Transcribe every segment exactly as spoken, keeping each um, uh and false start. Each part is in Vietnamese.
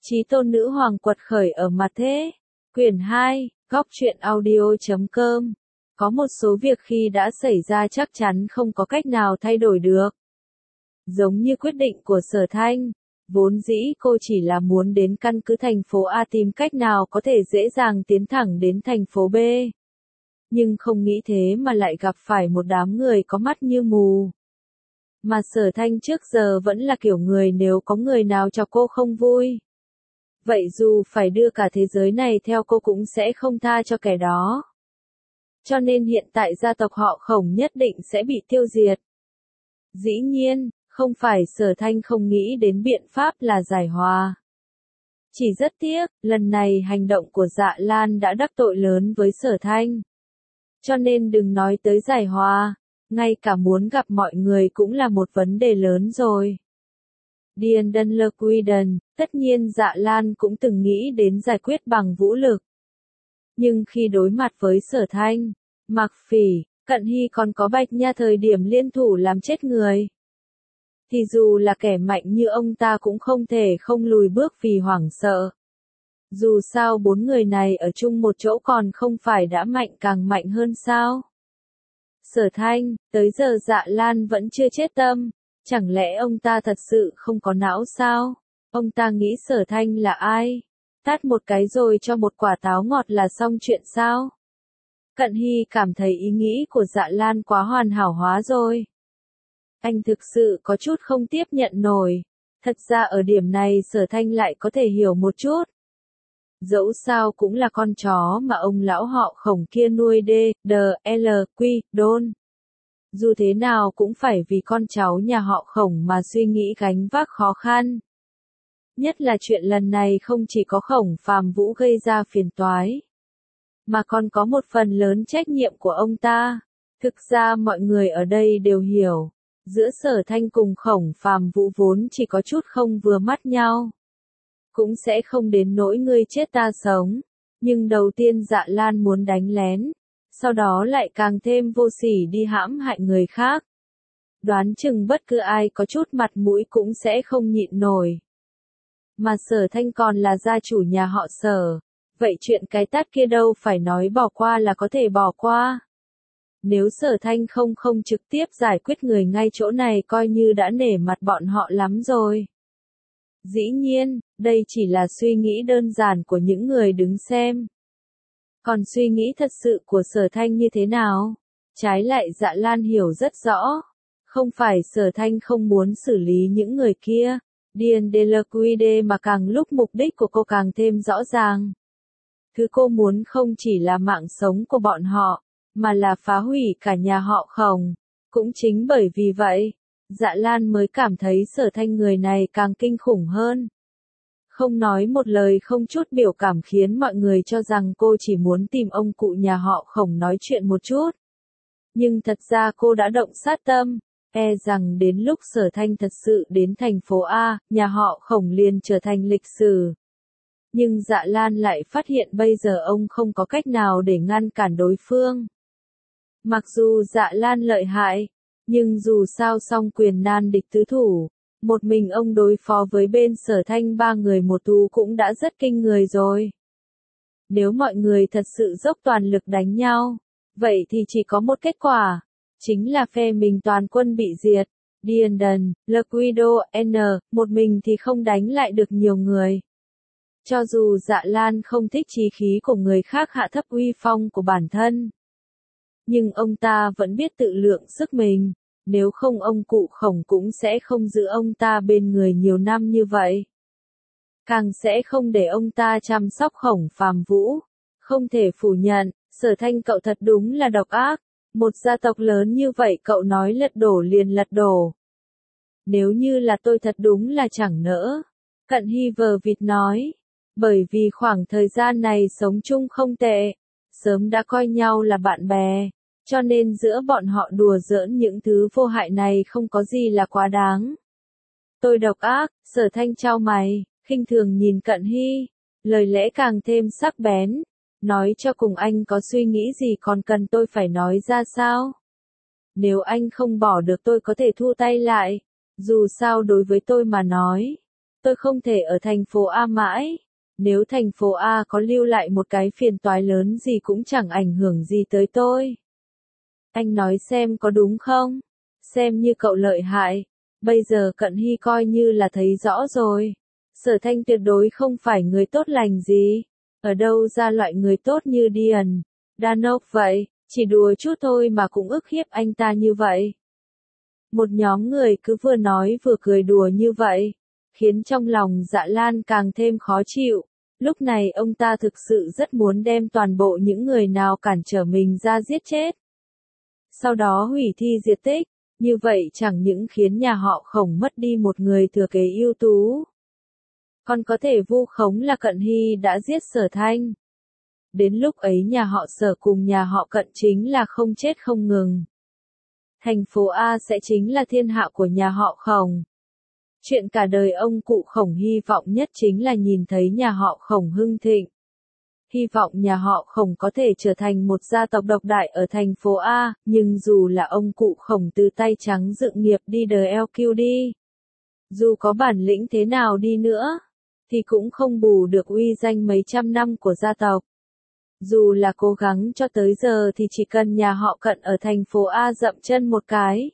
Chí tôn nữ hoàng quật khởi ở mặt thế. Quyển hai, góc truyện audio chấm com. Có một số việc khi đã xảy ra chắc chắn không có cách nào thay đổi được. Giống như quyết định của Sở Thanh, vốn dĩ cô chỉ là muốn đến căn cứ thành phố A tìm cách nào có thể dễ dàng tiến thẳng đến thành phố B. Nhưng không nghĩ thế mà lại gặp phải một đám người có mắt như mù. Mà Sở Thanh trước giờ vẫn là kiểu người nếu có người nào cho cô không vui. Vậy dù phải đưa cả thế giới này theo cô cũng sẽ không tha cho kẻ đó. Cho nên hiện tại gia tộc họ Khổng nhất định sẽ bị tiêu diệt. Dĩ nhiên, không phải Sở Thanh không nghĩ đến biện pháp là giải hòa. Chỉ rất tiếc, lần này hành động của Dạ Lan đã đắc tội lớn với Sở Thanh. Cho nên đừng nói tới giải hòa, ngay cả muốn gặp mọi người cũng là một vấn đề lớn rồi. Điền Đân Lơ Quy Đần, tất nhiên Dạ Lan cũng từng nghĩ đến giải quyết bằng vũ lực. Nhưng khi đối mặt với Sở Thanh, Mạc Phỉ, Cận Hy còn có Bạch Nha thời điểm liên thủ làm chết người, thì dù là kẻ mạnh như ông ta cũng không thể không lùi bước vì hoảng sợ. Dù sao bốn người này ở chung một chỗ còn không phải đã mạnh càng mạnh hơn sao? Sở Thanh, tới giờ Dạ Lan vẫn chưa chết tâm. Chẳng lẽ ông ta thật sự không có não sao? Ông ta nghĩ Sở Thanh là ai? Tát một cái rồi cho một quả táo ngọt là xong chuyện sao? Cận Hy cảm thấy ý nghĩ của Dạ Lan quá hoàn hảo hóa rồi. Anh thực sự có chút không tiếp nhận nổi. Thật ra ở điểm này Sở Thanh lại có thể hiểu một chút. Dẫu sao cũng là con chó mà ông lão họ Khổng kia nuôi D, D, L, Q, Đôn. Dù thế nào cũng phải vì con cháu nhà họ Khổng mà suy nghĩ gánh vác khó khăn. Nhất là chuyện lần này không chỉ có Khổng Phàm Vũ gây ra phiền toái, mà còn có một phần lớn trách nhiệm của ông ta. Thực ra mọi người ở đây đều hiểu, giữa Sở Thanh cùng Khổng Phàm Vũ vốn chỉ có chút không vừa mắt nhau. Cũng sẽ không đến nỗi ngươi chết ta sống. Nhưng đầu tiên Dạ Lan muốn đánh lén, sau đó lại càng thêm vô sỉ đi hãm hại người khác. Đoán chừng bất cứ ai có chút mặt mũi cũng sẽ không nhịn nổi. Mà Sở Thanh còn là gia chủ nhà họ Sở, vậy chuyện cái tát kia đâu phải nói bỏ qua là có thể bỏ qua. Nếu Sở Thanh không không trực tiếp giải quyết người ngay chỗ này coi như đã nể mặt bọn họ lắm rồi. Dĩ nhiên, đây chỉ là suy nghĩ đơn giản của những người đứng xem. Còn suy nghĩ thật sự của Sở Thanh như thế nào? Trái lại Dạ Lan hiểu rất rõ. Không phải Sở Thanh không muốn xử lý những người kia. Điền Delaquide mà càng lúc mục đích của cô càng thêm rõ ràng. Thứ cô muốn không chỉ là mạng sống của bọn họ, mà là phá hủy cả nhà họ Khổng. Cũng chính bởi vì vậy, Dạ Lan mới cảm thấy Sở Thanh người này càng kinh khủng hơn. Không nói một lời không chút biểu cảm khiến mọi người cho rằng cô chỉ muốn tìm ông cụ nhà họ Khổng nói chuyện một chút. Nhưng thật ra cô đã động sát tâm, e rằng đến lúc Sở Thanh thật sự đến thành phố A, nhà họ Khổng liền trở thành lịch sử. Nhưng Dạ Lan lại phát hiện bây giờ ông không có cách nào để ngăn cản đối phương. Mặc dù Dạ Lan lợi hại, nhưng dù sao song quyền nan địch tứ thủ. Một mình ông đối phó với bên Sở Thanh ba người một tú cũng đã rất kinh người rồi. Nếu mọi người thật sự dốc toàn lực đánh nhau, vậy thì chỉ có một kết quả, chính là phe mình toàn quân bị diệt. Điền Đần, Laquido, N, một mình thì không đánh lại được nhiều người. Cho dù Dạ Lan không thích chí khí của người khác hạ thấp uy phong của bản thân, nhưng ông ta vẫn biết tự lượng sức mình. Nếu không ông cụ Khổng cũng sẽ không giữ ông ta bên người nhiều năm như vậy. Càng sẽ không để ông ta chăm sóc Khổng Phàm Vũ. Không thể phủ nhận, Sở Thanh cậu thật đúng là độc ác. Một gia tộc lớn như vậy cậu nói lật đổ liền lật đổ. Nếu như là tôi thật đúng là chẳng nỡ. Cận Hy vờ vịt nói. Bởi vì khoảng thời gian này sống chung không tệ. Sớm đã coi nhau là bạn bè. Cho nên giữa bọn họ đùa giỡn những thứ vô hại này không có gì là quá đáng. Tôi độc ác, Sở Thanh chau mày, khinh thường nhìn Cận Hy, lời lẽ càng thêm sắc bén. Nói cho cùng anh có suy nghĩ gì còn cần tôi phải nói ra sao? Nếu anh không bỏ được tôi có thể thu tay lại, dù sao đối với tôi mà nói, Tôi không thể ở thành phố A mãi. Nếu thành phố A có lưu lại một cái phiền toái lớn gì cũng chẳng ảnh hưởng gì tới tôi. Anh nói xem có đúng không? Xem như cậu lợi hại. Bây giờ Cận Hy coi như là thấy rõ rồi. Sở Thanh tuyệt đối không phải người tốt lành gì. Ở đâu ra loại người tốt như Điền Danok vậy, chỉ đùa chút thôi mà cũng ức hiếp anh ta như vậy. Một nhóm người cứ vừa nói vừa cười đùa như vậy, khiến trong lòng Dạ Lan càng thêm khó chịu. Lúc này ông ta thực sự rất muốn đem toàn bộ những người nào cản trở mình ra giết chết. Sau đó hủy thi diệt tích, như vậy chẳng những khiến nhà họ Khổng mất đi một người thừa kế ưu tú, còn có thể vu khống là Cận Hy đã giết Sở Thanh. Đến lúc ấy nhà họ Sở cùng nhà họ Cận chính là không chết không ngừng. Thành phố A sẽ chính là thiên hạ của nhà họ Khổng. Chuyện cả đời ông cụ Khổng hy vọng nhất chính là nhìn thấy nhà họ Khổng hưng thịnh. Hy vọng nhà họ Khổng có thể trở thành một gia tộc độc đại ở thành phố A, nhưng dù là ông cụ Khổng từ tay trắng dựng nghiệp đi đờ eo kiu đi. Dù có bản lĩnh thế nào đi nữa, thì cũng không bù được uy danh mấy trăm năm của gia tộc. Dù là cố gắng cho tới giờ thì chỉ cần nhà họ Cận ở thành phố A dậm chân một cái,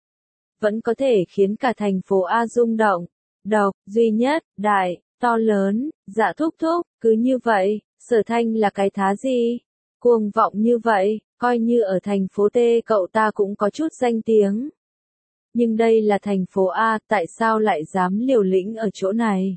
vẫn có thể khiến cả thành phố A rung động. Độc, duy nhất, đại, to lớn, Dạ thúc thúc, cứ như vậy, Sở Thanh là cái thá gì? Cuồng vọng như vậy, coi như ở thành phố T cậu ta cũng có chút danh tiếng. Nhưng đây là thành phố A, tại sao lại dám liều lĩnh ở chỗ này?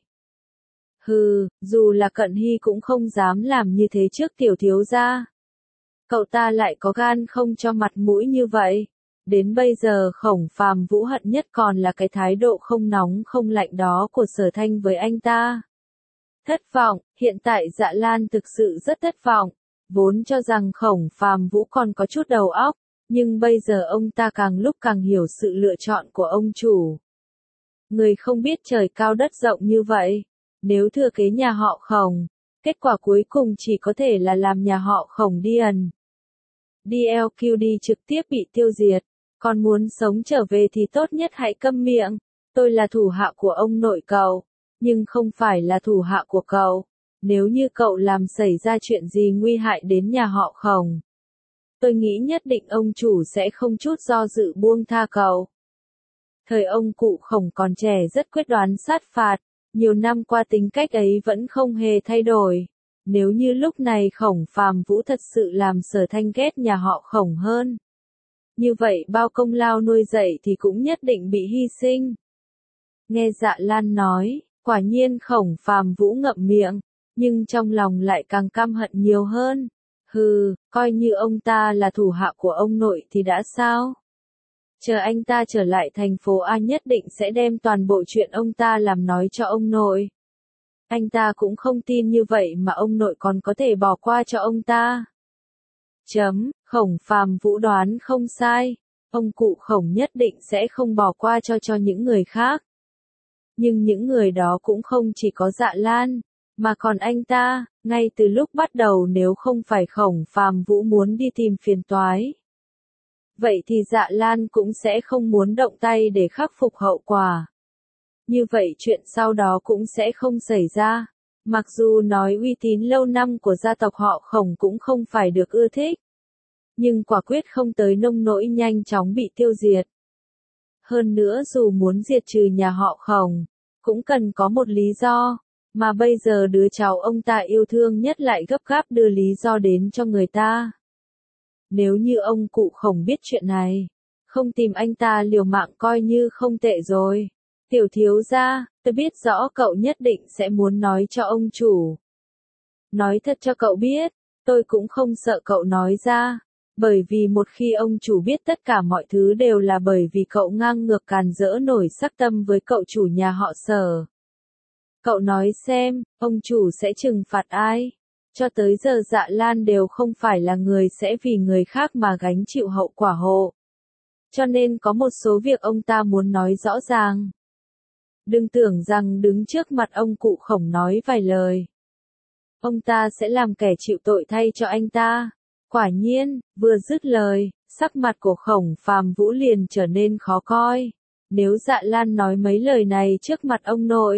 Hừ, dù là Cận Hy cũng không dám làm như thế trước tiểu thiếu gia. Cậu ta lại có gan không cho mặt mũi như vậy. Đến bây giờ Khổng Phàm Vũ hận nhất còn là cái thái độ không nóng không lạnh đó của Sở Thanh với anh ta. Thất vọng, hiện tại Dạ Lan thực sự rất thất vọng. Vốn cho rằng Khổng Phàm Vũ còn có chút đầu óc, nhưng bây giờ ông ta càng lúc càng hiểu sự lựa chọn của ông chủ. Người không biết trời cao đất rộng như vậy. Nếu thừa kế nhà họ Khổng, kết quả cuối cùng chỉ có thể là làm nhà họ Khổng điền đê lờ quy đê trực tiếp bị tiêu diệt. Còn muốn sống trở về thì tốt nhất hãy câm miệng. Tôi là thủ hạ của ông nội cậu, nhưng không phải là thủ hạ của cậu. Nếu như cậu làm xảy ra chuyện gì nguy hại đến nhà họ Khổng, tôi nghĩ nhất định ông chủ sẽ không chút do dự buông tha cậu. Thời ông cụ Khổng còn trẻ rất quyết đoán sát phạt. Nhiều năm qua tính cách ấy vẫn không hề thay đổi. Nếu như lúc này Khổng Phàm Vũ thật sự làm Sở Thanh ghét nhà họ Khổng hơn, như vậy bao công lao nuôi dạy thì cũng nhất định bị hy sinh. Nghe Dạ Lan nói, quả nhiên Khổng Phàm Vũ ngậm miệng, nhưng trong lòng lại càng căm hận nhiều hơn. Hừ, coi như ông ta là thủ hạ của ông nội thì đã sao? Chờ anh ta trở lại thành phố A nhất định sẽ đem toàn bộ chuyện ông ta làm nói cho ông nội. Anh ta cũng không tin như vậy mà ông nội còn có thể bỏ qua cho ông ta. Chấm, Khổng Phàm Vũ đoán không sai. Ông cụ Khổng nhất định sẽ không bỏ qua cho cho những người khác. Nhưng những người đó cũng không chỉ có Dạ Lan, mà còn anh ta. Ngay từ lúc bắt đầu nếu không phải Khổng Phàm Vũ muốn đi tìm phiền toái, vậy thì Dạ Lan cũng sẽ không muốn động tay để khắc phục hậu quả. Như vậy chuyện sau đó cũng sẽ không xảy ra. Mặc dù nói uy tín lâu năm của gia tộc họ Khổng cũng không phải được ưa thích, nhưng quả quyết không tới nông nỗi nhanh chóng bị tiêu diệt. Hơn nữa dù muốn diệt trừ nhà họ Khổng, cũng cần có một lý do, mà bây giờ đứa cháu ông ta yêu thương nhất lại gấp gáp đưa lý do đến cho người ta. Nếu như ông cụ Khổng biết chuyện này, không tìm anh ta liều mạng coi như không tệ rồi. Tiểu thiếu gia, tôi biết rõ cậu nhất định sẽ muốn nói cho ông chủ. Nói thật cho cậu biết, tôi cũng không sợ cậu nói ra, bởi vì một khi ông chủ biết tất cả mọi thứ đều là bởi vì cậu ngang ngược càn rỡ nổi sắc tâm với cậu chủ nhà họ Sở. Cậu nói xem, ông chủ sẽ trừng phạt ai? Cho tới giờ Dạ Lan đều không phải là người sẽ vì người khác mà gánh chịu hậu quả hộ. Cho nên có một số việc ông ta muốn nói rõ ràng. Đừng tưởng rằng đứng trước mặt ông cụ Khổng nói vài lời, ông ta sẽ làm kẻ chịu tội thay cho anh ta. Quả nhiên, vừa dứt lời, sắc mặt của Khổng Phàm Vũ liền trở nên khó coi. Nếu Dạ Lan nói mấy lời này trước mặt ông nội,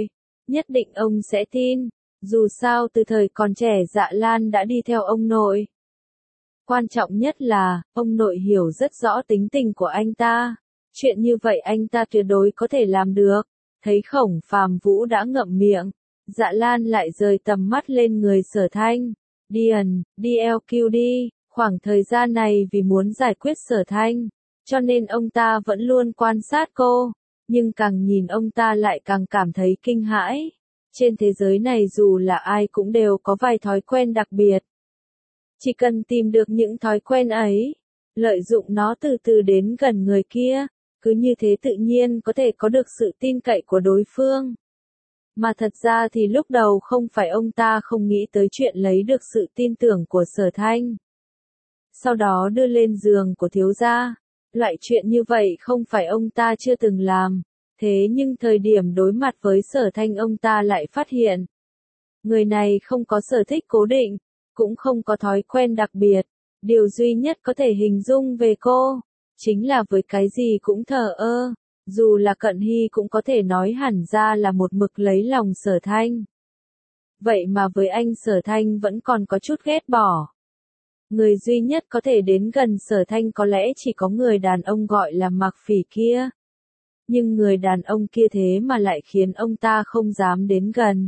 nhất định ông sẽ tin. Dù sao từ thời còn trẻ Dạ Lan đã đi theo ông nội. Quan trọng nhất là, ông nội hiểu rất rõ tính tình của anh ta. Chuyện như vậy anh ta tuyệt đối có thể làm được. Thấy Khổng Phàm Vũ đã ngậm miệng, Dạ Lan lại rời tầm mắt lên người Sở Thanh. Điền, đi lờ quy đi, khoảng thời gian này vì muốn giải quyết Sở Thanh, cho nên ông ta vẫn luôn quan sát cô, nhưng càng nhìn ông ta lại càng cảm thấy kinh hãi. Trên thế giới này dù là ai cũng đều có vài thói quen đặc biệt. Chỉ cần tìm được những thói quen ấy, lợi dụng nó từ từ đến gần người kia, cứ như thế tự nhiên có thể có được sự tin cậy của đối phương. Mà thật ra thì lúc đầu không phải ông ta không nghĩ tới chuyện lấy được sự tin tưởng của Sở Thanh. Sau đó đưa lên giường của thiếu gia. Loại chuyện như vậy không phải ông ta chưa từng làm. Thế nhưng thời điểm đối mặt với Sở Thanh ông ta lại phát hiện. Người này không có sở thích cố định, cũng không có thói quen đặc biệt. Điều duy nhất có thể hình dung về cô, chính là với cái gì cũng thờ ơ. Dù là Cận Hy cũng có thể nói hẳn ra là một mực lấy lòng Sở Thanh. Vậy mà với anh Sở Thanh vẫn còn có chút ghét bỏ. Người duy nhất có thể đến gần Sở Thanh có lẽ chỉ có người đàn ông gọi là Mạc Phỉ kia. Nhưng người đàn ông kia thế mà lại khiến ông ta không dám đến gần.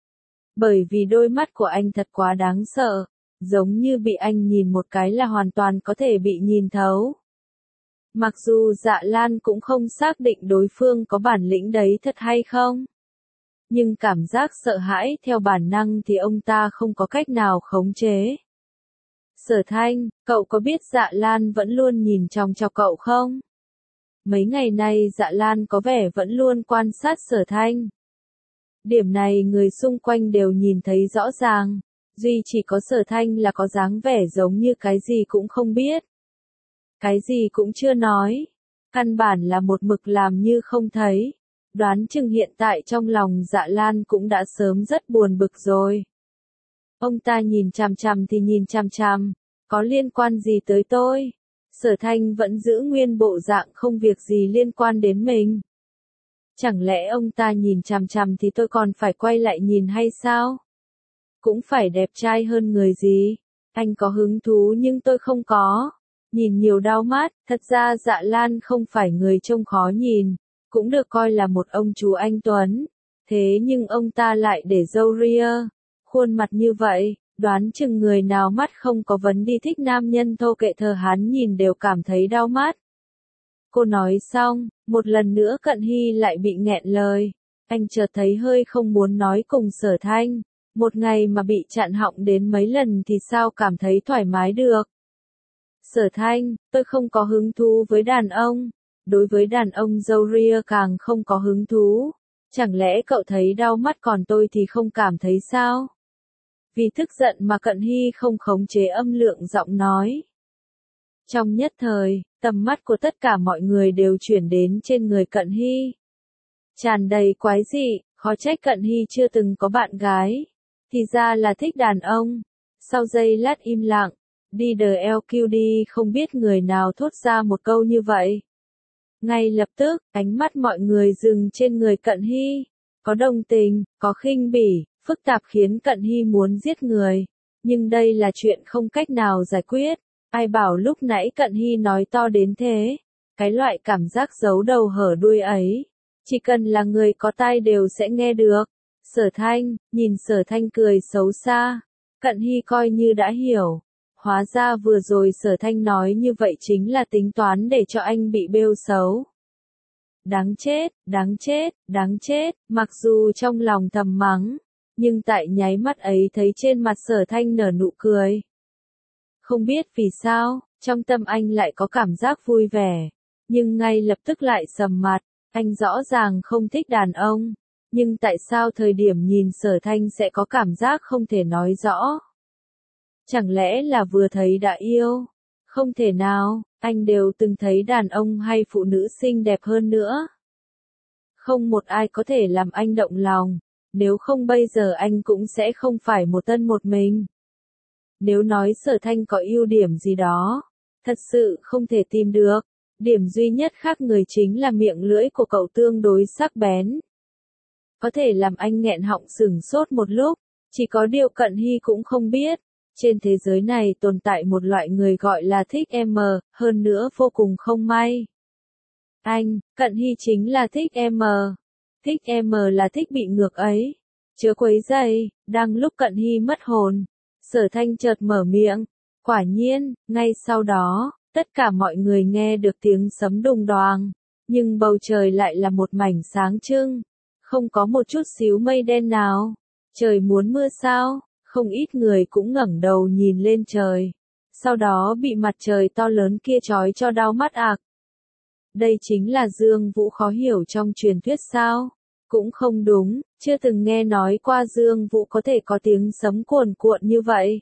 Bởi vì đôi mắt của anh thật quá đáng sợ, giống như bị anh nhìn một cái là hoàn toàn có thể bị nhìn thấu. Mặc dù Dạ Lan cũng không xác định đối phương có bản lĩnh đấy thật hay không. Nhưng cảm giác sợ hãi theo bản năng thì ông ta không có cách nào khống chế. Sở Thanh, cậu có biết Dạ Lan vẫn luôn nhìn chòng chọc cậu không? Mấy ngày nay Dạ Lan có vẻ vẫn luôn quan sát Sở Thanh. Điểm này người xung quanh đều nhìn thấy rõ ràng, duy chỉ có Sở Thanh là có dáng vẻ giống như cái gì cũng không biết. Cái gì cũng chưa nói, căn bản là một mực làm như không thấy. Đoán chừng hiện tại trong lòng Dạ Lan cũng đã sớm rất buồn bực rồi. Ông ta nhìn chằm chằm thì nhìn chằm chằm, có liên quan gì tới tôi? Sở Thanh vẫn giữ nguyên bộ dạng không việc gì liên quan đến mình. Chẳng lẽ ông ta nhìn chằm chằm thì tôi còn phải quay lại nhìn hay sao? Cũng phải đẹp trai hơn người gì? Anh có hứng thú nhưng tôi không có. Nhìn nhiều đau mắt, thật ra Dạ Lan không phải người trông khó nhìn, cũng được coi là một ông chú anh tuấn. Thế nhưng ông ta lại để râu ria, khuôn mặt như vậy, đoán chừng người nào mắt không có vấn đi thích nam nhân thô kệ thờ hán nhìn đều cảm thấy đau mắt. Cô nói xong, một lần nữa Cận Hy lại bị nghẹn lời. Anh chợt thấy hơi không muốn nói cùng Sở Thanh. Một ngày mà bị chặn họng đến mấy lần thì sao cảm thấy thoải mái được. Sở Thanh, tôi không có hứng thú với đàn ông. Đối với đàn ông râu ria càng không có hứng thú. Chẳng lẽ cậu thấy đau mắt còn tôi thì không cảm thấy sao? Vì tức giận mà Cận Hy không khống chế âm lượng giọng nói. Trong nhất thời, tầm mắt của tất cả mọi người đều chuyển đến trên người Cận Hy. Tràn đầy quái dị, khó trách Cận Hy chưa từng có bạn gái. Thì ra là thích đàn ông. Sau giây lát im lặng, đi đờ lờ quy đi không biết người nào thốt ra một câu như vậy. Ngay lập tức, ánh mắt mọi người dừng trên người Cận Hy. Có đồng tình, có khinh bỉ, phức tạp khiến Cận Hy muốn giết người. Nhưng đây là chuyện không cách nào giải quyết. Ai bảo lúc nãy Cận Hy nói to đến thế. Cái loại cảm giác giấu đầu hở đuôi ấy. Chỉ cần là người có tai đều sẽ nghe được. Sở Thanh, nhìn Sở Thanh cười xấu xa. Cận Hy coi như đã hiểu. Hóa ra vừa rồi Sở Thanh nói như vậy chính là tính toán để cho anh bị bêu xấu. Đáng chết, đáng chết, đáng chết, mặc dù trong lòng thầm mắng, nhưng tại nháy mắt ấy thấy trên mặt Sở Thanh nở nụ cười. Không biết vì sao, trong tâm anh lại có cảm giác vui vẻ, nhưng ngay lập tức lại sầm mặt, anh rõ ràng không thích đàn ông, nhưng tại sao thời điểm nhìn Sở Thanh sẽ có cảm giác không thể nói rõ? Chẳng lẽ là vừa thấy đã yêu? Không thể nào, anh đều từng thấy đàn ông hay phụ nữ xinh đẹp hơn nữa. Không một ai có thể làm anh động lòng, nếu không bây giờ anh cũng sẽ không phải một thân một mình. Nếu nói Sở Thanh có ưu điểm gì đó, thật sự không thể tìm được. Điểm duy nhất khác người chính là miệng lưỡi của cậu tương đối sắc bén. có thể làm anh nghẹn họng sửng sốt một lúc, chỉ có điều Cận Hy cũng không biết. Trên thế giới này tồn tại một loại người gọi là thích em, hơn nữa vô cùng không may. Anh, Cận Hy chính là thích em. Thích em là thích bị ngược ấy. Chớ quấy rầy, đang lúc Cận Hy mất hồn. Sở Thanh chợt mở miệng. Quả nhiên, ngay sau đó, tất cả mọi người nghe được tiếng sấm đùng đoàng. Nhưng bầu trời lại là một mảnh sáng trưng. Không có một chút xíu mây đen nào. Trời muốn mưa sao? Không ít người cũng ngẩng đầu nhìn lên trời. Sau đó bị mặt trời to lớn kia chói cho đau mắt ạc. Đây chính là Dương Vũ khó hiểu trong truyền thuyết sao? Cũng không đúng, chưa từng nghe nói qua Dương Vũ có thể có tiếng sấm cuồn cuộn như vậy.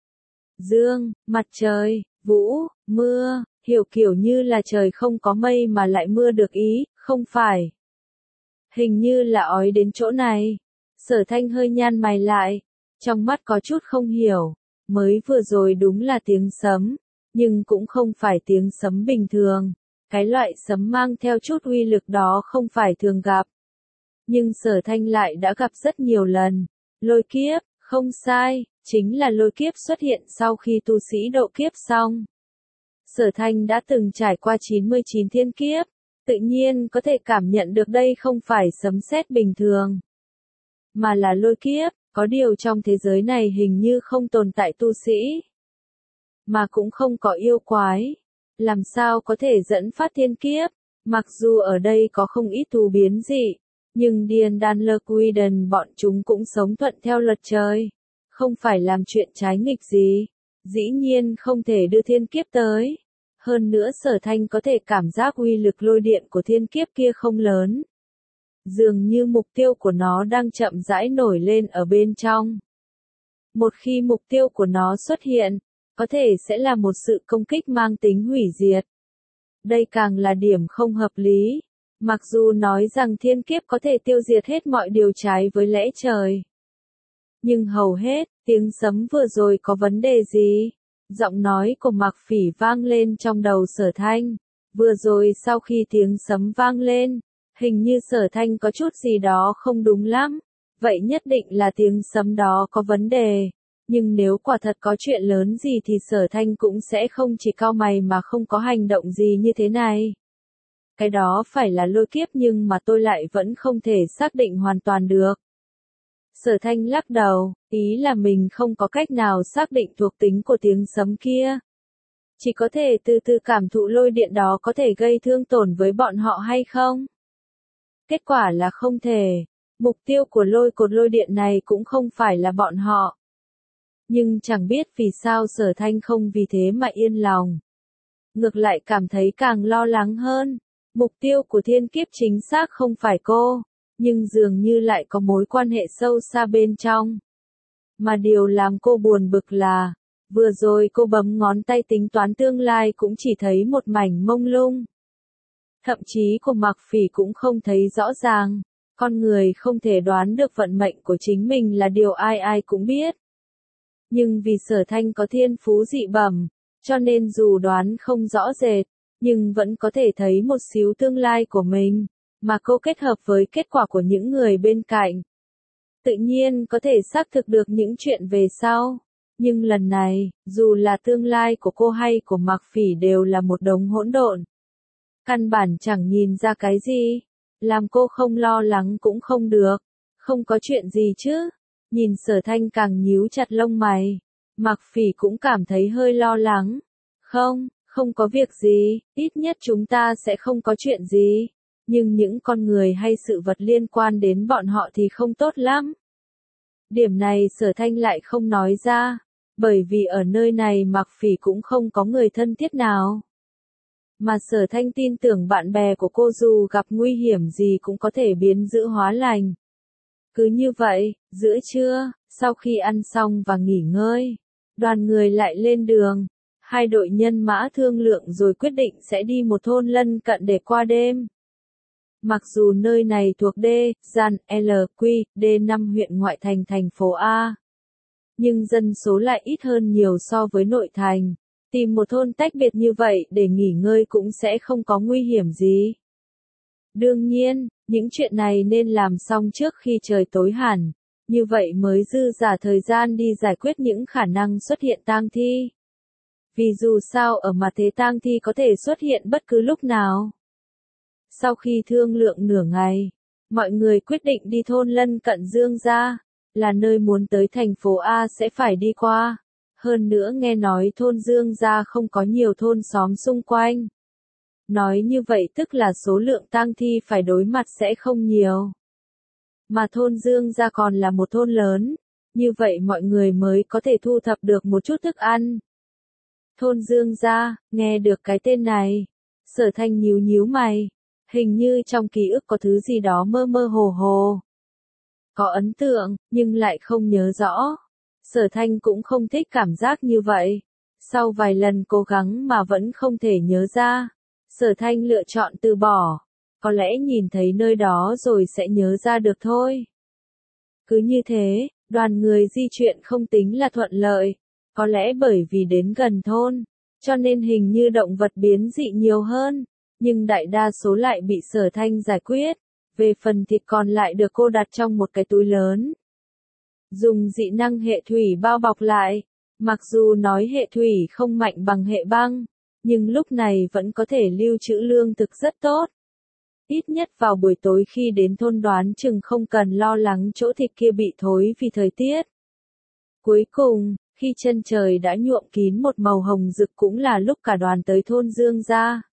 Dương, mặt trời, Vũ, mưa, hiểu kiểu như là trời không có mây mà lại mưa được ý, không phải. Hình như là ói đến chỗ này. Sở Thanh hơi nhăn mày lại, trong mắt có chút không hiểu, mới vừa rồi đúng là tiếng sấm, nhưng cũng không phải tiếng sấm bình thường. Cái loại sấm mang theo chút uy lực đó không phải thường gặp. Nhưng Sở Thanh lại đã gặp rất nhiều lần. Lôi kiếp, không sai, chính là lôi kiếp xuất hiện sau khi tu sĩ độ kiếp xong. Sở Thanh đã từng trải qua chín mươi chín thiên kiếp, tự nhiên có thể cảm nhận được đây không phải sấm sét bình thường, mà là lôi kiếp, có điều trong thế giới này hình như không tồn tại tu sĩ, mà cũng không có yêu quái. Làm sao có thể dẫn phát thiên kiếp? Mặc dù ở đây có không ít thú biến dị, nhưng Điền Đan Lơ Quy Đần bọn chúng cũng sống thuận theo luật trời, không phải làm chuyện trái nghịch gì, dĩ nhiên không thể đưa thiên kiếp tới. Hơn nữa Sở Thanh có thể cảm giác uy lực lôi điện của thiên kiếp kia không lớn. Dường như mục tiêu của nó đang chậm rãi nổi lên ở bên trong. Một khi mục tiêu của nó xuất hiện, có thể sẽ là một sự công kích mang tính hủy diệt. Đây càng là điểm không hợp lý. Mặc dù nói rằng thiên kiếp có thể tiêu diệt hết mọi điều trái với lẽ trời. Nhưng hầu hết, tiếng sấm vừa rồi có vấn đề gì? Giọng nói của Mạc Phỉ vang lên trong đầu Sở Thanh. Vừa rồi sau khi tiếng sấm vang lên, hình như Sở Thanh có chút gì đó không đúng lắm. Vậy nhất định là tiếng sấm đó có vấn đề. Nhưng nếu quả thật có chuyện lớn gì thì Sở Thanh cũng sẽ không chỉ cau mày mà không có hành động gì như thế này. Cái đó phải là lôi kiếp nhưng mà tôi lại vẫn không thể xác định hoàn toàn được. Sở Thanh lắc đầu, ý là mình không có cách nào xác định thuộc tính của tiếng sấm kia. Chỉ có thể từ từ cảm thụ lôi điện đó có thể gây thương tổn với bọn họ hay không. Kết quả là không thể. Mục tiêu của lôi cột lôi điện này cũng không phải là bọn họ. Nhưng chẳng biết vì sao Sở Thanh không vì thế mà yên lòng. Ngược lại cảm thấy càng lo lắng hơn. Mục tiêu của thiên kiếp chính xác không phải cô, nhưng dường như lại có mối quan hệ sâu xa bên trong. Mà điều làm cô buồn bực là, vừa rồi cô bấm ngón tay tính toán tương lai cũng chỉ thấy một mảnh mông lung. Thậm chí cô Mạc Phỉ cũng không thấy rõ ràng. Con người không thể đoán được vận mệnh của chính mình là điều ai ai cũng biết. Nhưng vì Sở Thanh có thiên phú dị bẩm, cho nên dù đoán không rõ rệt, nhưng vẫn có thể thấy một xíu tương lai của mình, mà cô kết hợp với kết quả của những người bên cạnh. Tự nhiên có thể xác thực được những chuyện về sau. Nhưng lần này, dù là tương lai của cô hay của Mạc Phỉ đều là một đống hỗn độn. Căn bản chẳng nhìn ra cái gì. Làm cô không lo lắng cũng không được. Không có chuyện gì chứ. Nhìn Sở Thanh càng nhíu chặt lông mày. Mạc Phỉ cũng cảm thấy hơi lo lắng. Không, không có việc gì, ít nhất chúng ta sẽ không có chuyện gì. Nhưng những con người hay sự vật liên quan đến bọn họ thì không tốt lắm. Điểm này Sở Thanh lại không nói ra. Bởi vì ở nơi này Mạc Phỉ cũng không có người thân thiết nào. Mà Sở Thanh tin tưởng bạn bè của cô dù gặp nguy hiểm gì cũng có thể biến dữ hóa lành. Cứ như vậy, giữa trưa, sau khi ăn xong và nghỉ ngơi, đoàn người lại lên đường. Hai đội nhân mã thương lượng rồi quyết định sẽ đi một thôn lân cận để qua đêm. Mặc dù nơi này thuộc D, Gian, L, Q, D năm huyện ngoại thành thành phố A. Nhưng dân số lại ít hơn nhiều so với nội thành. Tìm một thôn tách biệt như vậy để nghỉ ngơi cũng sẽ không có nguy hiểm gì. Đương nhiên, Những chuyện này nên làm xong trước khi trời tối hẳn, như vậy mới dư giả thời gian đi giải quyết những khả năng xuất hiện tang thi. Vì dù sao ở mặt thế tang thi có thể xuất hiện bất cứ lúc nào. Sau khi thương lượng nửa ngày, mọi người quyết định đi thôn lân cận Dương gia, là nơi muốn tới thành phố A sẽ phải đi qua. Hơn nữa nghe nói thôn Dương gia không có nhiều thôn xóm xung quanh. Nói như vậy tức là số lượng tang thi phải đối mặt sẽ không nhiều. Mà thôn Dương gia còn là một thôn lớn, như vậy mọi người mới có thể thu thập được một chút thức ăn. Thôn Dương gia, nghe được cái tên này, Sở Thanh nhíu nhíu mày, hình như trong ký ức có thứ gì đó mơ mơ hồ hồ. Có ấn tượng, nhưng lại không nhớ rõ. Sở Thanh cũng không thích cảm giác như vậy. Sau vài lần cố gắng mà vẫn không thể nhớ ra, Sở Thanh lựa chọn từ bỏ. Có lẽ nhìn thấy nơi đó rồi sẽ nhớ ra được thôi. Cứ như thế, đoàn người di chuyển không tính là thuận lợi. Có lẽ bởi vì đến gần thôn, cho nên hình như động vật biến dị nhiều hơn. Nhưng đại đa số lại bị Sở Thanh giải quyết. Về phần thịt còn lại được cô đặt trong một cái túi lớn. Dùng dị năng hệ thủy bao bọc lại. Mặc dù nói hệ thủy không mạnh bằng hệ băng, nhưng lúc này vẫn có thể lưu trữ lương thực rất tốt. Ít nhất vào buổi tối khi đến thôn đoán chừng không cần lo lắng chỗ thịt kia bị thối vì thời tiết. Cuối cùng, khi chân trời đã nhuộm kín một màu hồng rực cũng là lúc cả đoàn tới thôn Dương gia.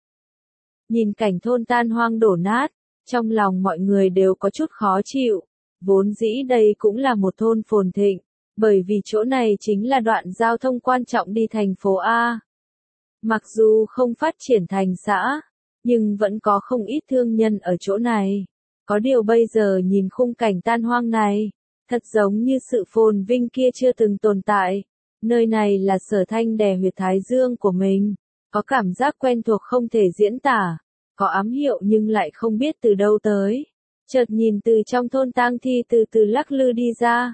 Nhìn cảnh thôn tan hoang đổ nát, trong lòng mọi người đều có chút khó chịu. Vốn dĩ đây cũng là một thôn phồn thịnh, bởi vì chỗ này chính là đoạn giao thông quan trọng đi thành phố A. Mặc dù không phát triển thành xã, nhưng vẫn có không ít thương nhân ở chỗ này. Có điều bây giờ nhìn khung cảnh tan hoang này, thật giống như sự phồn vinh kia chưa từng tồn tại. Nơi này là Sở Thanh đè huyệt thái dương của mình, có cảm giác quen thuộc không thể diễn tả, có ám hiệu nhưng lại không biết từ đâu tới. Chợt nhìn từ trong thôn tang thi từ từ lắc lư đi ra.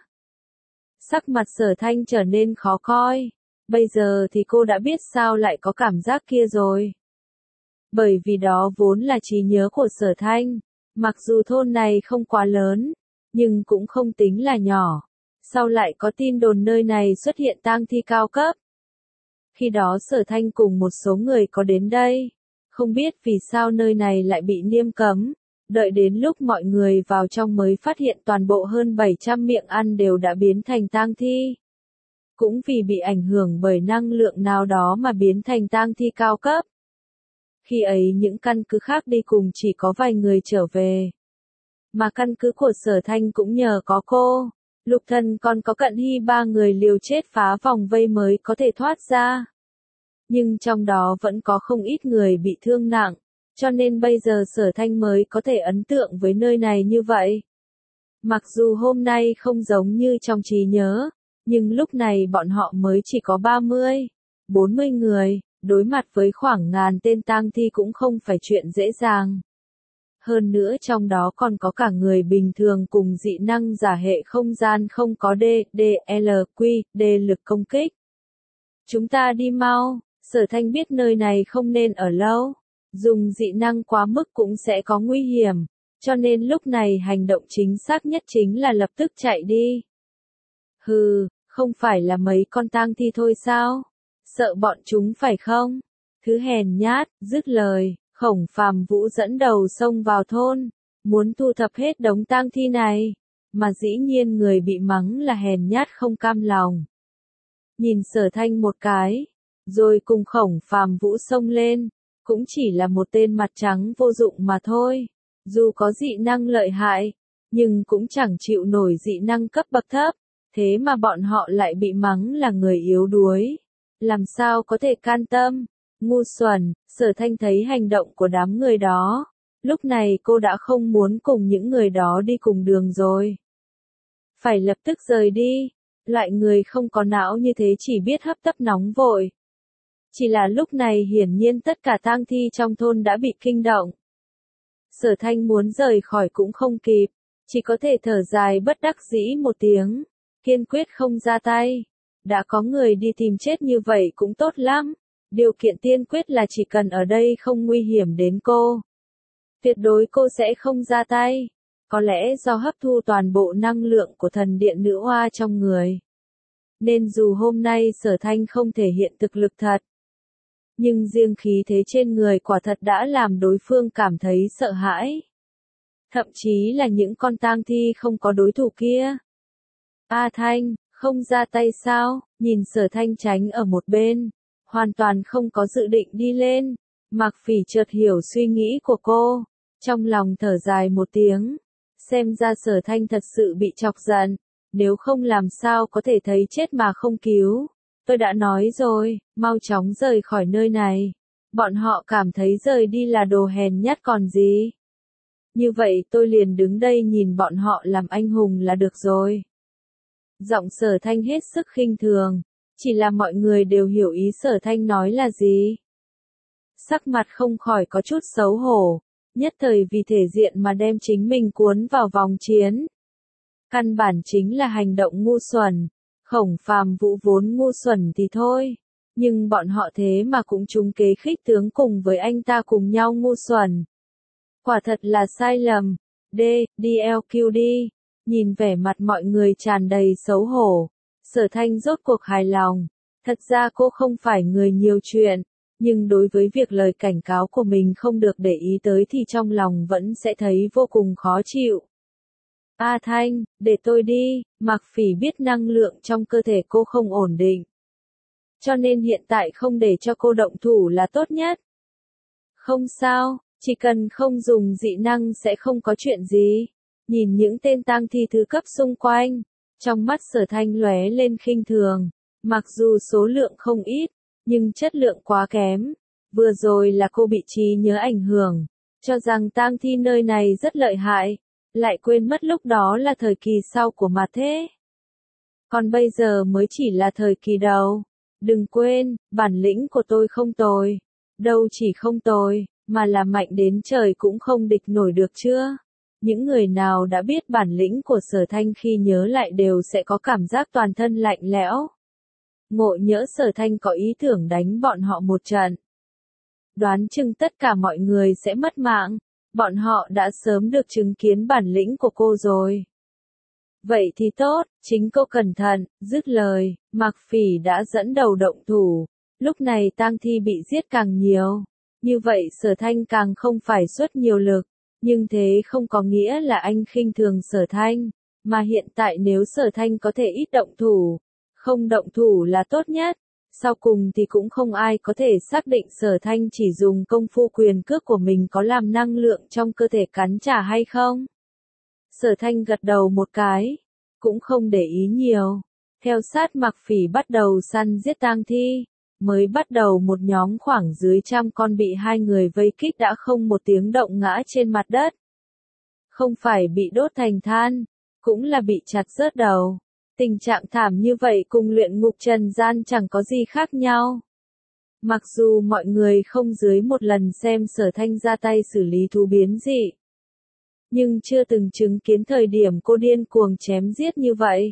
Sắc mặt Sở Thanh trở nên khó coi. Bây giờ thì cô đã biết sao lại có cảm giác kia rồi. Bởi vì đó vốn là trí nhớ của Sở Thanh. Mặc dù thôn này không quá lớn, nhưng cũng không tính là nhỏ. Sau lại có tin đồn nơi này xuất hiện tang thi cao cấp. Khi đó Sở Thanh cùng một số người có đến đây. Không biết vì sao nơi này lại bị niêm cấm. Đợi đến lúc mọi người vào trong mới phát hiện toàn bộ hơn bảy trăm miệng ăn đều đã biến thành tang thi. Cũng vì bị ảnh hưởng bởi năng lượng nào đó mà biến thành tang thi cao cấp. Khi ấy những căn cứ khác đi cùng chỉ có vài người trở về. Mà căn cứ của Sở Thanh cũng nhờ có cô, Lục Thần còn có Cận Hy ba người liều chết phá vòng vây mới có thể thoát ra. Nhưng trong đó vẫn có không ít người bị thương nặng. Cho nên bây giờ Sở Thanh mới có thể ấn tượng với nơi này như vậy. Mặc dù hôm nay không giống như trong trí nhớ, nhưng lúc này bọn họ mới chỉ có ba mươi, bốn mươi người, đối mặt với khoảng ngàn tên tang thi cũng không phải chuyện dễ dàng. Hơn nữa trong đó còn có cả người bình thường cùng dị năng giả hệ không gian không có D, D, L, Q, D lực công kích. Chúng ta đi mau, Sở Thanh biết nơi này không nên ở lâu. Dùng dị năng quá mức cũng sẽ có nguy hiểm, cho nên lúc này hành động chính xác nhất chính là lập tức chạy đi. Hừ, không phải là mấy con tang thi thôi sao? Sợ bọn chúng phải không? Thứ hèn nhát, dứt lời, Khổng Phàm Vũ dẫn đầu xông vào thôn, muốn thu thập hết đống tang thi này, mà dĩ nhiên người bị mắng là hèn nhát không cam lòng. Nhìn Sở Thanh một cái, rồi cùng Khổng Phàm Vũ xông lên. Cũng chỉ là một tên mặt trắng vô dụng mà thôi. Dù có dị năng lợi hại, nhưng cũng chẳng chịu nổi dị năng cấp bậc thấp. Thế mà bọn họ lại bị mắng là người yếu đuối. Làm sao có thể can tâm? Ngu xuẩn, Sở Thanh thấy hành động của đám người đó. Lúc này cô đã không muốn cùng những người đó đi cùng đường rồi. Phải lập tức rời đi. Loại người không có não như thế chỉ biết hấp tấp nóng vội. Chỉ là lúc này hiển nhiên tất cả tang thi trong thôn đã bị kinh động. Sở Thanh muốn rời khỏi cũng không kịp, chỉ có thể thở dài bất đắc dĩ một tiếng, kiên quyết không ra tay. Đã có người đi tìm chết như vậy cũng tốt lắm, điều kiện tiên quyết là chỉ cần ở đây không nguy hiểm đến cô. Tuyệt đối cô sẽ không ra tay. Có lẽ do hấp thu toàn bộ năng lượng của thần điện nữ hoa trong người. Nên dù hôm nay Sở Thanh không thể hiện thực lực thật. Nhưng riêng khí thế trên người quả thật đã làm đối phương cảm thấy sợ hãi. Thậm chí là những con tang thi không có đối thủ kia. A Thanh, không ra tay sao? Nhìn Sở Thanh tránh ở một bên. Hoàn toàn không có dự định đi lên. Mạc Phỉ chợt hiểu suy nghĩ của cô. Trong lòng thở dài một tiếng. Xem ra Sở Thanh thật sự bị chọc giận. Nếu không làm sao có thể thấy chết mà không cứu. Tôi đã nói rồi, mau chóng rời khỏi nơi này. Bọn họ cảm thấy rời đi là đồ hèn nhát còn gì. Như vậy tôi liền đứng đây nhìn bọn họ làm anh hùng là được rồi. Giọng Sở Thanh hết sức khinh thường. Chỉ là mọi người đều hiểu ý Sở Thanh nói là gì. Sắc mặt không khỏi có chút xấu hổ. Nhất thời vì thể diện mà đem chính mình cuốn vào vòng chiến. Căn bản chính là hành động ngu xuẩn. Khổng Phàm Vũ vốn ngu xuẩn thì thôi. Nhưng bọn họ thế mà cũng trúng kế khích tướng cùng với anh ta cùng nhau ngu xuẩn. Quả thật là sai lầm. D, đi lờ quy đi. Nhìn vẻ mặt mọi người tràn đầy xấu hổ. Sở Thanh rốt cuộc hài lòng. Thật ra cô không phải người nhiều chuyện. Nhưng đối với việc lời cảnh cáo của mình không được để ý tới thì trong lòng vẫn sẽ thấy vô cùng khó chịu. A Thanh, để tôi đi. Mạc Phỉ biết năng lượng trong cơ thể cô không ổn định. Cho nên hiện tại không để cho cô động thủ là tốt nhất. Không sao, chỉ cần không dùng dị năng sẽ không có chuyện gì. Nhìn những tên tang thi thứ cấp xung quanh. Trong mắt Sở Thanh lóe lên khinh thường. Mặc dù số lượng không ít, nhưng chất lượng quá kém. Vừa rồi là cô bị trí nhớ ảnh hưởng. Cho rằng tang thi nơi này rất lợi hại. Lại quên mất lúc đó là thời kỳ sau của mặt thế. Còn bây giờ mới chỉ là thời kỳ đầu. Đừng quên, bản lĩnh của tôi không tồi. Đâu chỉ không tồi, mà là mạnh đến trời cũng không địch nổi được chưa? Những người nào đã biết bản lĩnh của Sở Thanh khi nhớ lại đều sẽ có cảm giác toàn thân lạnh lẽo. Ngộ nhỡ Sở Thanh có ý tưởng đánh bọn họ một trận. Đoán chừng tất cả mọi người sẽ mất mạng. Bọn họ đã sớm được chứng kiến bản lĩnh của cô rồi. Vậy thì tốt, chính cô cẩn thận. Dứt lời, Mạc Phỉ đã dẫn đầu động thủ. Lúc này tang thi bị giết càng nhiều. Như vậy Sở Thanh càng không phải xuất nhiều lực. Nhưng thế không có nghĩa là anh khinh thường Sở Thanh. Mà hiện tại nếu Sở Thanh có thể ít động thủ, không động thủ là tốt nhất. Sau cùng thì cũng không ai có thể xác định Sở Thanh chỉ dùng công phu quyền cước của mình có làm năng lượng trong cơ thể cắn trả hay không. Sở Thanh gật đầu một cái, cũng không để ý nhiều. Theo sát Mạc Phỉ bắt đầu săn giết tang thi. Mới bắt đầu một nhóm khoảng dưới trăm con bị hai người vây kích đã không một tiếng động ngã trên mặt đất. Không phải bị đốt thành than, cũng là bị chặt rớt đầu. Tình trạng thảm như vậy cùng luyện ngục trần gian chẳng có gì khác nhau. Mặc dù mọi người không dưới một lần xem Sở Thanh ra tay xử lý thú biến dị. Nhưng chưa từng chứng kiến thời điểm cô điên cuồng chém giết như vậy.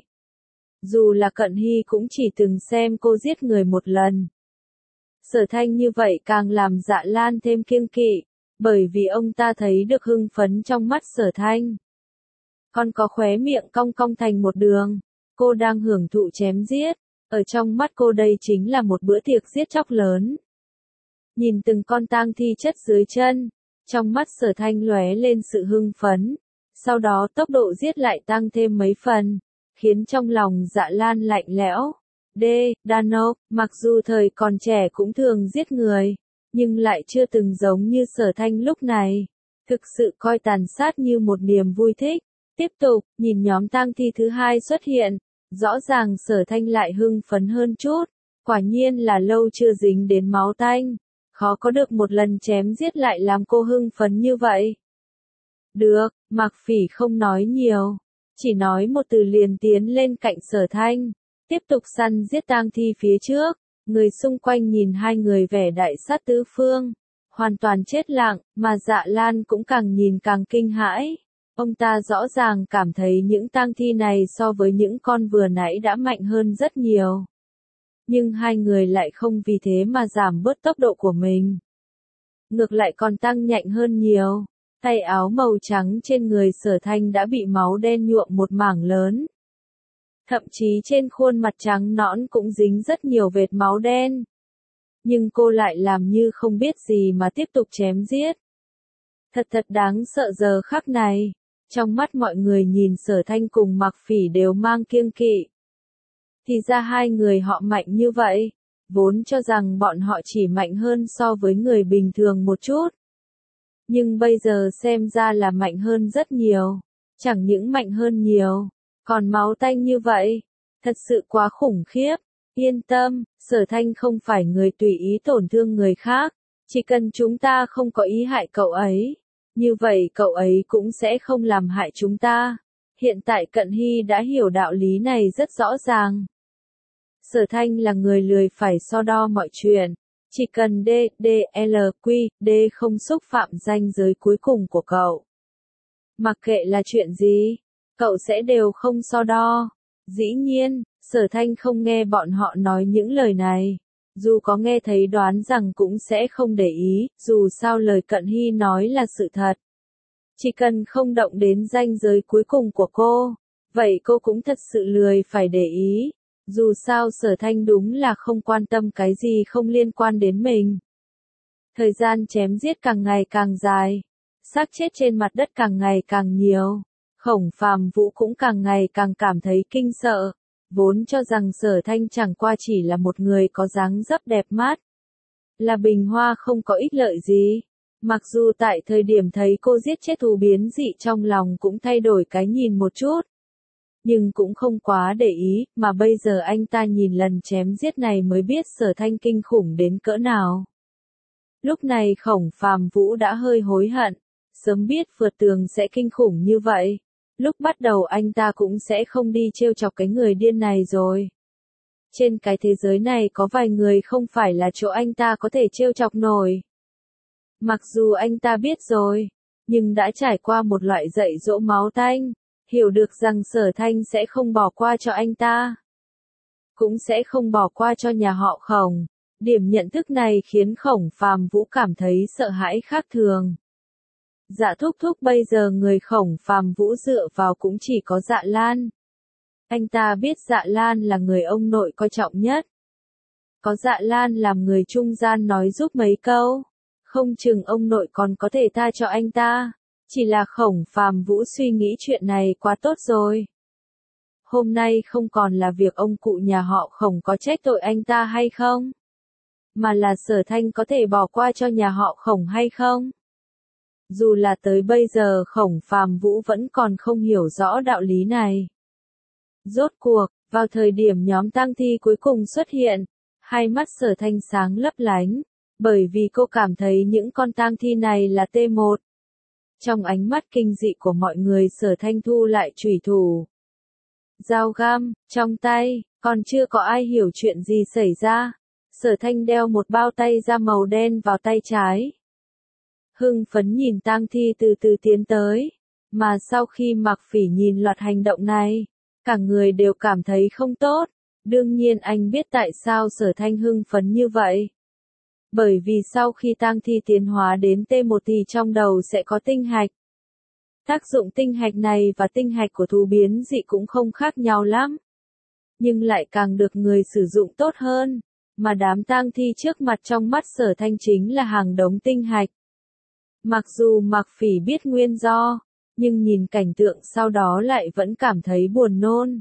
Dù là Cận Hy cũng chỉ từng xem cô giết người một lần. Sở Thanh như vậy càng làm Dạ Lan thêm kiêng kỵ, bởi vì ông ta thấy được hưng phấn trong mắt Sở Thanh. Còn có khóe miệng cong cong thành một đường, cô đang hưởng thụ chém giết, ở trong mắt cô đây chính là một bữa tiệc giết chóc lớn. Nhìn từng con tang thi chất dưới chân, trong mắt Sở Thanh lóe lên sự hưng phấn, sau đó tốc độ giết lại tăng thêm mấy phần, khiến trong lòng Dạ Lan lạnh lẽo. D. Dano, mặc dù thời còn trẻ cũng thường giết người, nhưng lại chưa từng giống như Sở Thanh lúc này. Thực sự coi tàn sát như một niềm vui thích. Tiếp tục, nhìn nhóm tang thi thứ hai xuất hiện, rõ ràng Sở Thanh lại hưng phấn hơn chút. Quả nhiên là lâu chưa dính đến máu tanh. Khó có được một lần chém giết lại làm cô hưng phấn như vậy. Được, Mạc Phỉ không nói nhiều, chỉ nói một từ liền tiến lên cạnh Sở Thanh. Tiếp tục săn giết tang thi phía trước, người xung quanh nhìn hai người vẻ đại sát tứ phương, hoàn toàn chết lặng, mà Dạ Lan cũng càng nhìn càng kinh hãi. Ông ta rõ ràng cảm thấy những tang thi này so với những con vừa nãy đã mạnh hơn rất nhiều. Nhưng hai người lại không vì thế mà giảm bớt tốc độ của mình. Ngược lại còn tăng nhanh hơn nhiều. Tay áo màu trắng trên người Sở Thanh đã bị máu đen nhuộm một mảng lớn. Thậm chí trên khuôn mặt trắng nõn cũng dính rất nhiều vệt máu đen. Nhưng cô lại làm như không biết gì mà tiếp tục chém giết. Thật thật đáng sợ giờ khắc này. Trong mắt mọi người nhìn Sở Thanh cùng Mạc Phỉ đều mang kiêng kỵ. Thì ra hai người họ mạnh như vậy. Vốn cho rằng bọn họ chỉ mạnh hơn so với người bình thường một chút. Nhưng bây giờ xem ra là mạnh hơn rất nhiều. Chẳng những mạnh hơn nhiều, còn máu tanh như vậy. Thật sự quá khủng khiếp. Yên tâm, Sở Thanh không phải người tùy ý tổn thương người khác. Chỉ cần chúng ta không có ý hại cậu ấy. Như vậy cậu ấy cũng sẽ không làm hại chúng ta. Hiện tại Cận Hy đã hiểu đạo lý này rất rõ ràng. Sở Thanh là người lười phải so đo mọi chuyện. Chỉ cần D, D, L, Q, D không xúc phạm ranh giới cuối cùng của cậu. Mặc kệ là chuyện gì, cậu sẽ đều không so đo. Dĩ nhiên, Sở Thanh không nghe bọn họ nói những lời này. Dù có nghe thấy đoán rằng cũng sẽ không để ý, dù sao lời Cận Hy nói là sự thật. Chỉ cần không động đến ranh giới cuối cùng của cô, vậy cô cũng thật sự lười phải để ý. Dù sao Sở Thanh đúng là không quan tâm cái gì không liên quan đến mình. Thời gian chém giết càng ngày càng dài. Xác chết trên mặt đất càng ngày càng nhiều. Khổng Phàm Vũ cũng càng ngày càng cảm thấy kinh sợ. Vốn cho rằng Sở Thanh chẳng qua chỉ là một người có dáng dấp đẹp mắt. Là bình hoa không có ích lợi gì. Mặc dù tại thời điểm thấy cô giết chết thú biến dị trong lòng cũng thay đổi cái nhìn một chút. Nhưng cũng không quá để ý, mà bây giờ anh ta nhìn lần chém giết này mới biết Sở Thanh kinh khủng đến cỡ nào. Lúc này Khổng Phàm Vũ đã hơi hối hận, sớm biết vượt tường sẽ kinh khủng như vậy. Lúc bắt đầu anh ta cũng sẽ không đi trêu chọc cái người điên này rồi. Trên cái thế giới này có vài người không phải là chỗ anh ta có thể trêu chọc nổi. Mặc dù anh ta biết rồi, nhưng đã trải qua một loại dạy dỗ máu tanh, hiểu được rằng Sở Thanh sẽ không bỏ qua cho anh ta. Cũng sẽ không bỏ qua cho nhà họ Khổng. Điểm nhận thức này khiến Khổng Phàm Vũ cảm thấy sợ hãi khác thường. Dạ thúc thúc bây giờ người Khổng Phàm Vũ dựa vào cũng chỉ có Dạ Lan. Anh ta biết Dạ Lan là người ông nội coi trọng nhất. Có Dạ Lan làm người trung gian nói giúp mấy câu. Không chừng ông nội còn có thể tha cho anh ta. Chỉ là Khổng Phàm Vũ suy nghĩ chuyện này quá tốt rồi. Hôm nay không còn là việc ông cụ nhà họ Khổng có trách tội anh ta hay không, mà là Sở Thanh có thể bỏ qua cho nhà họ Khổng hay không. Dù là tới bây giờ Khổng Phàm Vũ vẫn còn không hiểu rõ đạo lý này. Rốt cuộc, vào thời điểm nhóm tang thi cuối cùng xuất hiện, hai mắt Sở Thanh sáng lấp lánh, bởi vì cô cảm thấy những con tang thi này là T một. Trong ánh mắt kinh dị của mọi người Sở Thanh thu lại chủy thủ. Dao găm, trong tay, còn chưa có ai hiểu chuyện gì xảy ra. Sở Thanh đeo một bao tay da màu đen vào tay trái. Hưng phấn nhìn tang thi từ từ tiến tới. Mà sau khi Mạc Phỉ nhìn loạt hành động này, cả người đều cảm thấy không tốt. Đương nhiên anh biết tại sao Sở Thanh hưng phấn như vậy. Bởi vì sau khi tang thi tiến hóa đến T một thì trong đầu sẽ có tinh hạch. Tác dụng tinh hạch này và tinh hạch của thú biến dị cũng không khác nhau lắm. Nhưng lại càng được người sử dụng tốt hơn. Mà đám tang thi trước mặt trong mắt Sở Thanh chính là hàng đống tinh hạch. Mặc dù Mạc Phỉ biết nguyên do, nhưng nhìn cảnh tượng sau đó lại vẫn cảm thấy buồn nôn.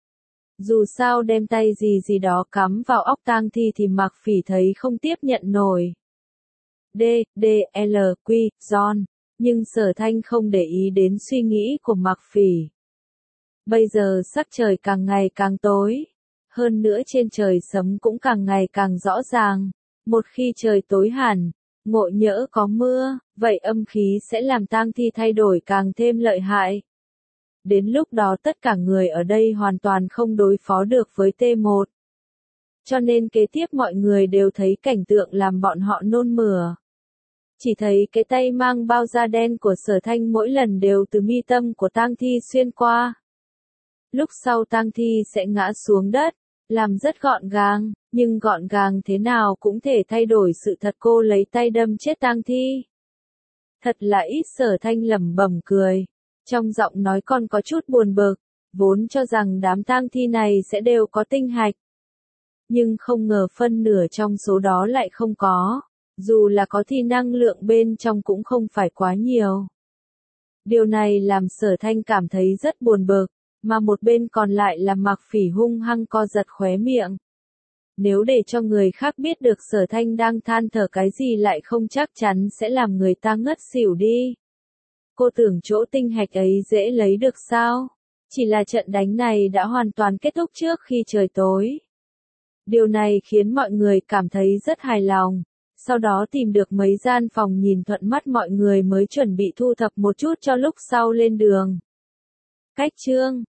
Dù sao đem tay gì gì đó cắm vào óc tang thi thì Mạc Phỉ thấy không tiếp nhận nổi. D, D, L, Q, John. Nhưng Sở Thanh không để ý đến suy nghĩ của Mạc Phỉ. Bây giờ sắc trời càng ngày càng tối. Hơn nữa trên trời sấm cũng càng ngày càng rõ ràng. Một khi trời tối hẳn, ngộ nhỡ có mưa, vậy âm khí sẽ làm tang thi thay đổi càng thêm lợi hại. Đến lúc đó tất cả người ở đây hoàn toàn không đối phó được với T một. Cho nên kế tiếp mọi người đều thấy cảnh tượng làm bọn họ nôn mửa. Chỉ thấy cái tay mang bao da đen của Sở Thanh mỗi lần đều từ mi tâm của tang thi xuyên qua. Lúc sau tang thi sẽ ngã xuống đất, làm rất gọn gàng, nhưng gọn gàng thế nào cũng thể thay đổi sự thật cô lấy tay đâm chết tang thi. Thật là ít. Sở Thanh lẩm bẩm cười. Trong giọng nói còn có chút buồn bực, vốn cho rằng đám tang thi này sẽ đều có tinh hạch. Nhưng không ngờ phân nửa trong số đó lại không có. Dù là có thì năng lượng bên trong cũng không phải quá nhiều. Điều này làm Sở Thanh cảm thấy rất buồn bực, mà một bên còn lại là Mạc Phỉ hung hăng co giật khóe miệng. Nếu để cho người khác biết được Sở Thanh đang than thở cái gì lại không chắc chắn sẽ làm người ta ngất xỉu đi. Cô tưởng chỗ tinh hạch ấy dễ lấy được sao? Chỉ là trận đánh này đã hoàn toàn kết thúc trước khi trời tối. Điều này khiến mọi người cảm thấy rất hài lòng. Sau đó tìm được mấy gian phòng nhìn thuận mắt mọi người mới chuẩn bị thu thập một chút cho lúc sau lên đường. Cách chương